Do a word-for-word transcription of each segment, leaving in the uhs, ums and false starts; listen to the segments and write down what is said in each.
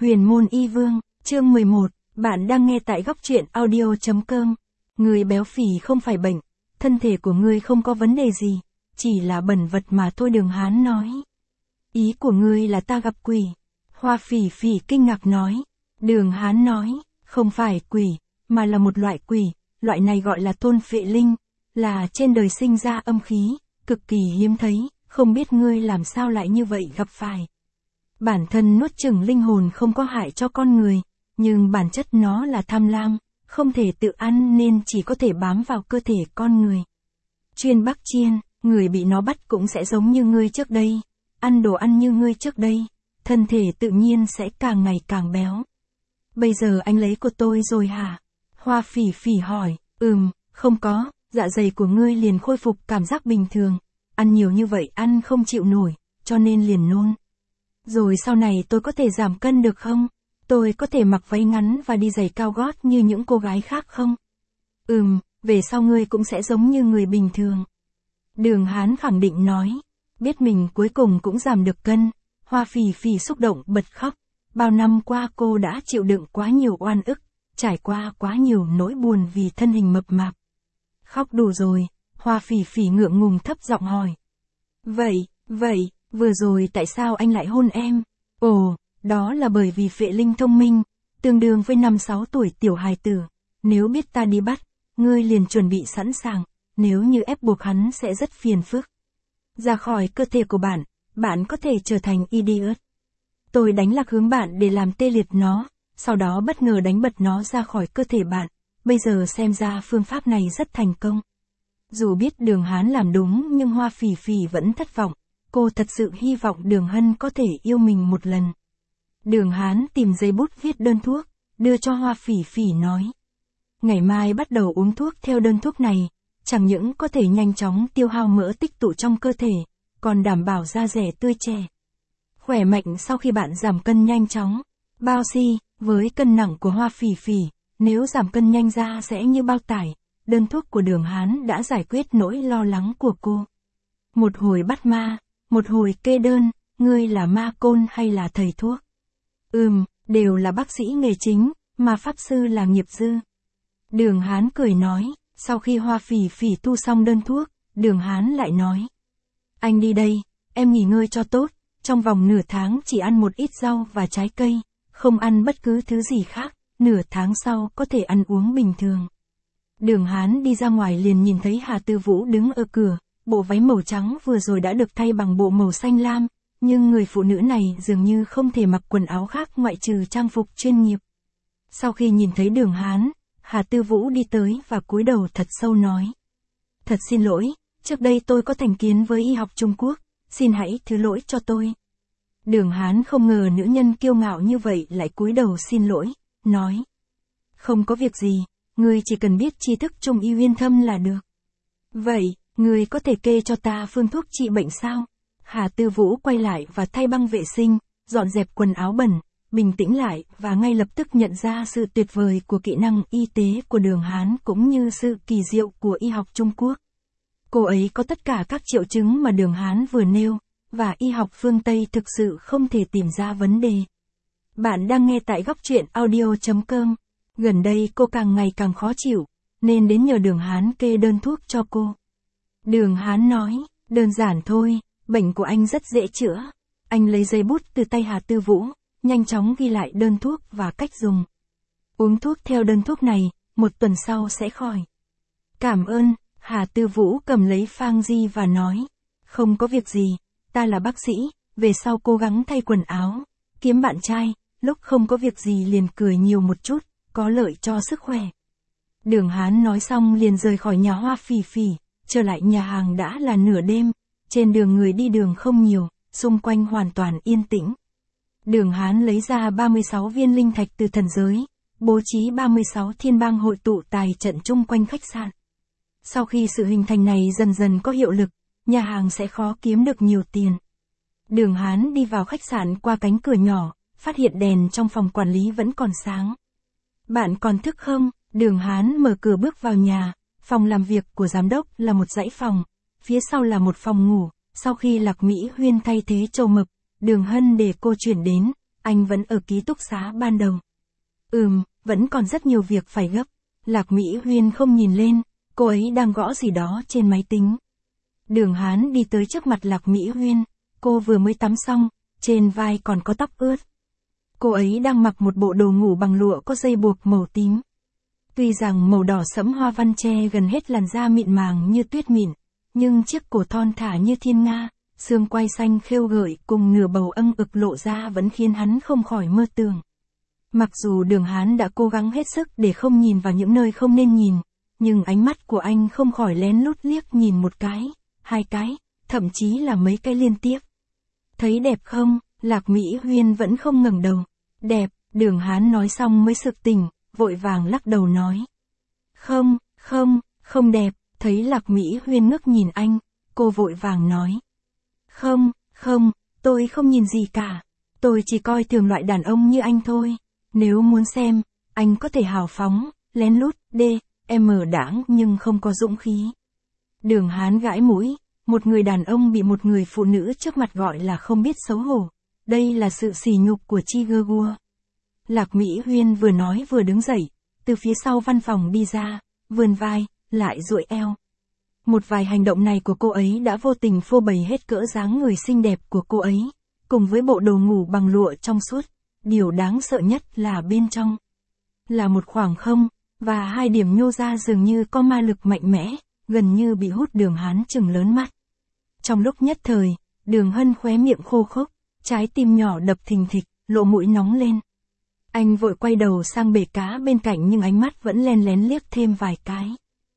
Huyền môn y vương, chương mười một, bạn đang nghe tại góc truyện audio chấm com. Người béo phì không phải bệnh, thân thể của ngươi không có vấn đề gì, chỉ là bẩn vật mà thôi. Đường Hán nói. Ý của ngươi là ta gặp quỷ. Hoa Phỉ Phỉ kinh ngạc nói. Đường Hán nói, không phải quỷ, mà là một loại quỷ, loại này gọi là thôn phệ linh, là trên đời sinh ra âm khí, cực kỳ hiếm thấy, không biết ngươi làm sao lại như vậy gặp phải. Bản thân nuốt chửng linh hồn không có hại cho con người, nhưng bản chất nó là tham lam, không thể tự ăn nên chỉ có thể bám vào cơ thể con người. Chuyên bắt chiên, người bị nó bắt cũng sẽ giống như ngươi trước đây, ăn đồ ăn như ngươi trước đây, thân thể tự nhiên sẽ càng ngày càng béo. Bây giờ anh lấy của tôi rồi hả? Hoa Phỉ Phỉ hỏi. Ừm, không có, dạ dày của ngươi liền khôi phục cảm giác bình thường, ăn nhiều như vậy ăn không chịu nổi, cho nên liền nôn. Rồi sau này tôi có thể giảm cân được không? Tôi có thể mặc váy ngắn và đi giày cao gót như những cô gái khác không? Ừm, về sau ngươi cũng sẽ giống như người bình thường. Đường Hán khẳng định nói. Biết mình cuối cùng cũng giảm được cân, Hoa Phỉ Phỉ xúc động bật khóc. Bao năm qua cô đã chịu đựng quá nhiều oan ức, trải qua quá nhiều nỗi buồn vì thân hình mập mạp. Khóc đủ rồi, Hoa Phỉ Phỉ ngượng ngùng thấp giọng hỏi. Vậy, vậy, vừa rồi tại sao anh lại hôn em? Ồ, đó là bởi vì phệ linh thông minh, tương đương với năm sáu tuổi tiểu hài tử. Nếu biết ta đi bắt, ngươi liền chuẩn bị sẵn sàng, nếu như ép buộc hắn sẽ rất phiền phức. Ra khỏi cơ thể của bạn, bạn có thể trở thành idiot. Tôi đánh lạc hướng bạn để làm tê liệt nó, sau đó bất ngờ đánh bật nó ra khỏi cơ thể bạn. Bây giờ xem ra phương pháp này rất thành công. Dù biết Đường Hán làm đúng nhưng Hoa Phỉ Phỉ vẫn thất vọng. Cô thật sự hy vọng Đường Hân có thể yêu mình một lần. Đường Hán tìm giấy bút viết đơn thuốc, đưa cho Hoa Phỉ Phỉ nói. Ngày mai bắt đầu uống thuốc theo đơn thuốc này, chẳng những có thể nhanh chóng tiêu hao mỡ tích tụ trong cơ thể, còn đảm bảo da dẻ tươi trẻ. Khỏe mạnh sau khi bạn giảm cân nhanh chóng. Bao xi, với cân nặng của Hoa Phỉ Phỉ, nếu giảm cân nhanh ra sẽ như bao tải. Đơn thuốc của Đường Hán đã giải quyết nỗi lo lắng của cô. Một hồi bắt ma, một hồi kê đơn, ngươi là ma côn hay là thầy thuốc? Ừm, đều là bác sĩ nghề chính, mà pháp sư là nghiệp dư. Đường Hán cười nói, sau khi Hoa Phỉ Phỉ thu xong đơn thuốc, Đường Hán lại nói. Anh đi đây, em nghỉ ngơi cho tốt, trong vòng nửa tháng chỉ ăn một ít rau và trái cây, không ăn bất cứ thứ gì khác, nửa tháng sau có thể ăn uống bình thường. Đường Hán đi ra ngoài liền nhìn thấy Hà Tư Vũ đứng ở cửa, bộ váy màu trắng vừa rồi đã được thay bằng bộ màu xanh lam, nhưng người phụ nữ này dường như không thể mặc quần áo khác ngoại trừ trang phục chuyên nghiệp. Sau khi nhìn thấy Đường Hán, Hà Tư Vũ đi tới và cúi đầu thật sâu nói. Thật xin lỗi, trước đây tôi có thành kiến với y học Trung Quốc, xin hãy thứ lỗi cho tôi. Đường Hán không ngờ nữ nhân kiêu ngạo như vậy lại cúi đầu xin lỗi, nói. Không có việc gì, ngươi chỉ cần biết tri thức Trung y uyên thâm là được. Vậy, ngươi có thể kê cho ta phương thuốc trị bệnh sao? Hà Tư Vũ quay lại và thay băng vệ sinh, dọn dẹp quần áo bẩn, bình tĩnh lại và ngay lập tức nhận ra sự tuyệt vời của kỹ năng y tế của Đường Hán cũng như sự kỳ diệu của y học Trung Quốc. Cô ấy có tất cả các triệu chứng mà Đường Hán vừa nêu, và y học phương Tây thực sự không thể tìm ra vấn đề. Bạn đang nghe tại góc truyện audio chấm com. Gần đây cô càng ngày càng khó chịu, nên đến nhờ Đường Hán kê đơn thuốc cho cô. Đường Hán nói, đơn giản thôi, bệnh của anh rất dễ chữa. Anh lấy giấy bút từ tay Hà Tư Vũ, nhanh chóng ghi lại đơn thuốc và cách dùng. Uống thuốc theo đơn thuốc này, một tuần sau sẽ khỏi. Cảm ơn, Hà Tư Vũ cầm lấy phang di và nói. Không có việc gì, ta là bác sĩ, về sau cố gắng thay quần áo, kiếm bạn trai, lúc không có việc gì liền cười nhiều một chút, có lợi cho sức khỏe. Đường Hán nói xong liền rời khỏi nhà Hoa Phỉ Phỉ, trở lại nhà hàng đã là nửa đêm, trên đường người đi đường không nhiều, xung quanh hoàn toàn yên tĩnh. Đường Hán lấy ra ba mươi sáu viên linh thạch từ thần giới, bố trí ba mươi sáu thiên bang hội tụ tài trận chung quanh khách sạn. Sau khi sự hình thành này dần dần có hiệu lực, nhà hàng sẽ khó kiếm được nhiều tiền. Đường Hán đi vào khách sạn qua cánh cửa nhỏ, phát hiện đèn trong phòng quản lý vẫn còn sáng. Bạn còn thức không? Đường Hán mở cửa bước vào nhà, phòng làm việc của giám đốc là một dãy phòng, phía sau là một phòng ngủ. Sau khi Lạc Mỹ Huyên thay thế Châu Mập, Đường Hân để cô chuyển đến, anh vẫn ở ký túc xá ban đầu. Ừm, vẫn còn rất nhiều việc phải gấp. Lạc Mỹ Huyên không nhìn lên, cô ấy đang gõ gì đó trên máy tính. Đường Hán đi tới trước mặt Lạc Mỹ Huyên, cô vừa mới tắm xong, trên vai còn có tóc ướt. Cô ấy đang mặc một bộ đồ ngủ bằng lụa có dây buộc màu tím. Tuy rằng màu đỏ sẫm hoa văn che gần hết làn da mịn màng như tuyết mịn, nhưng chiếc cổ thon thả như thiên nga, xương quai xanh khêu gợi cùng nửa bầu âng ực lộ ra vẫn khiến hắn không khỏi mơ tưởng. Mặc dù Đường Hán đã cố gắng hết sức để không nhìn vào những nơi không nên nhìn, nhưng ánh mắt của anh không khỏi lén lút liếc nhìn một cái, hai cái, thậm chí là mấy cái liên tiếp. Thấy đẹp không? Lạc Mỹ Huyên vẫn không ngẩng đầu. Đẹp, Đường Hán nói xong mới sực tỉnh, vội vàng lắc đầu nói. Không, không, không đẹp. Thấy Lạc Mỹ Huyên ngước nhìn anh, cô vội vàng nói. Không, không, tôi không nhìn gì cả. Tôi chỉ coi thường loại đàn ông như anh thôi. Nếu muốn xem, anh có thể hào phóng, lén lút, đê, em ở đãng nhưng không có dũng khí. Đường Hán gãi mũi, một người đàn ông bị một người phụ nữ trước mặt gọi là không biết xấu hổ. Đây là sự sỉ nhục của Chigurua. Lạc Mỹ Huyên vừa nói vừa đứng dậy, từ phía sau văn phòng đi ra, vươn vai, lại duỗi eo. Một vài hành động này của cô ấy đã vô tình phô bày hết cỡ dáng người xinh đẹp của cô ấy, cùng với bộ đồ ngủ bằng lụa trong suốt. Điều đáng sợ nhất là bên trong là một khoảng không, và hai điểm nhô ra dường như có ma lực mạnh mẽ, gần như bị hút Đường Hán trừng lớn mắt. Trong lúc nhất thời, Đường Hân khóe miệng khô khốc, trái tim nhỏ đập thình thịch, lỗ mũi nóng lên. Anh vội quay đầu sang bể cá bên cạnh nhưng ánh mắt vẫn len lén liếc thêm vài cái.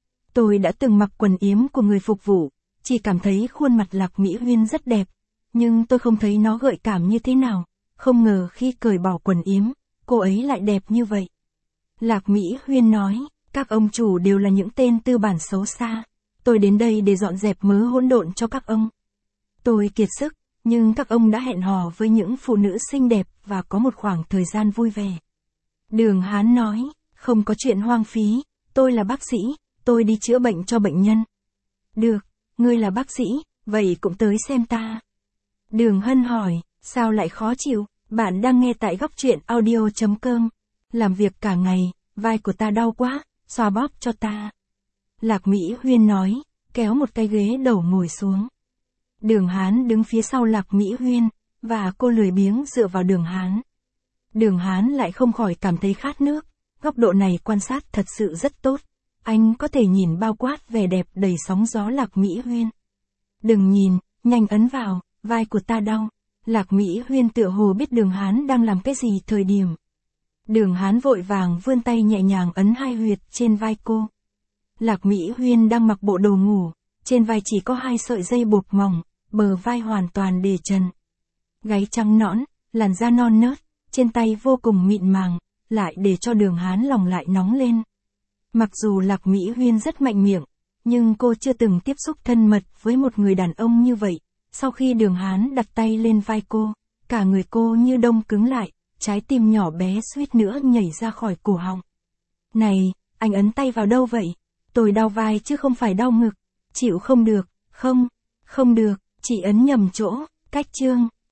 Tôi đã từng mặc quần yếm của người phục vụ, chỉ cảm thấy khuôn mặt Lạc Mỹ Huyên rất đẹp, nhưng tôi không thấy nó gợi cảm như thế nào, không ngờ khi cởi bỏ quần yếm, cô ấy lại đẹp như vậy. Lạc Mỹ Huyên nói, các ông chủ đều là những tên tư bản xấu xa, tôi đến đây để dọn dẹp mớ hỗn độn cho các ông. Tôi kiệt sức, nhưng các ông đã hẹn hò với những phụ nữ xinh đẹp và có một khoảng thời gian vui vẻ. Đường Hán nói, không có chuyện hoang phí, tôi là bác sĩ, tôi đi chữa bệnh cho bệnh nhân. Được, ngươi là bác sĩ, vậy cũng tới xem ta. Đường Hân hỏi, sao lại khó chịu, bạn đang nghe tại góc truyện audio chấm com. Làm việc cả ngày, vai của ta đau quá, xoa bóp cho ta. Lạc Mỹ Huyên nói, kéo một cái ghế đầu ngồi xuống. Đường Hán đứng phía sau Lạc Mỹ Huyên, và cô lười biếng dựa vào Đường Hán. Đường Hán lại không khỏi cảm thấy khát nước, góc độ này quan sát thật sự rất tốt. Anh có thể nhìn bao quát vẻ đẹp đầy sóng gió Lạc Mỹ Huyên. Đừng nhìn, nhanh ấn vào, vai của ta đau. Lạc Mỹ Huyên tựa hồ biết Đường Hán đang làm cái gì thời điểm. Đường Hán vội vàng vươn tay nhẹ nhàng ấn hai huyệt trên vai cô. Lạc Mỹ Huyên đang mặc bộ đồ ngủ, trên vai chỉ có hai sợi dây buộc mỏng, bờ vai hoàn toàn để trần. Gáy trắng nõn, làn da non nớt, trên tay vô cùng mịn màng, lại để cho Đường Hán lòng lại nóng lên. Mặc dù Lạc Mỹ Huyên rất mạnh miệng, nhưng cô chưa từng tiếp xúc thân mật với một người đàn ông như vậy. Sau khi Đường Hán đặt tay lên vai cô, cả người cô như đông cứng lại, trái tim nhỏ bé suýt nữa nhảy ra khỏi cổ họng. Này, anh ấn tay vào đâu vậy? Tôi đau vai chứ không phải đau ngực. Chịu không được, không, không được, chị ấn nhầm chỗ, cách chương.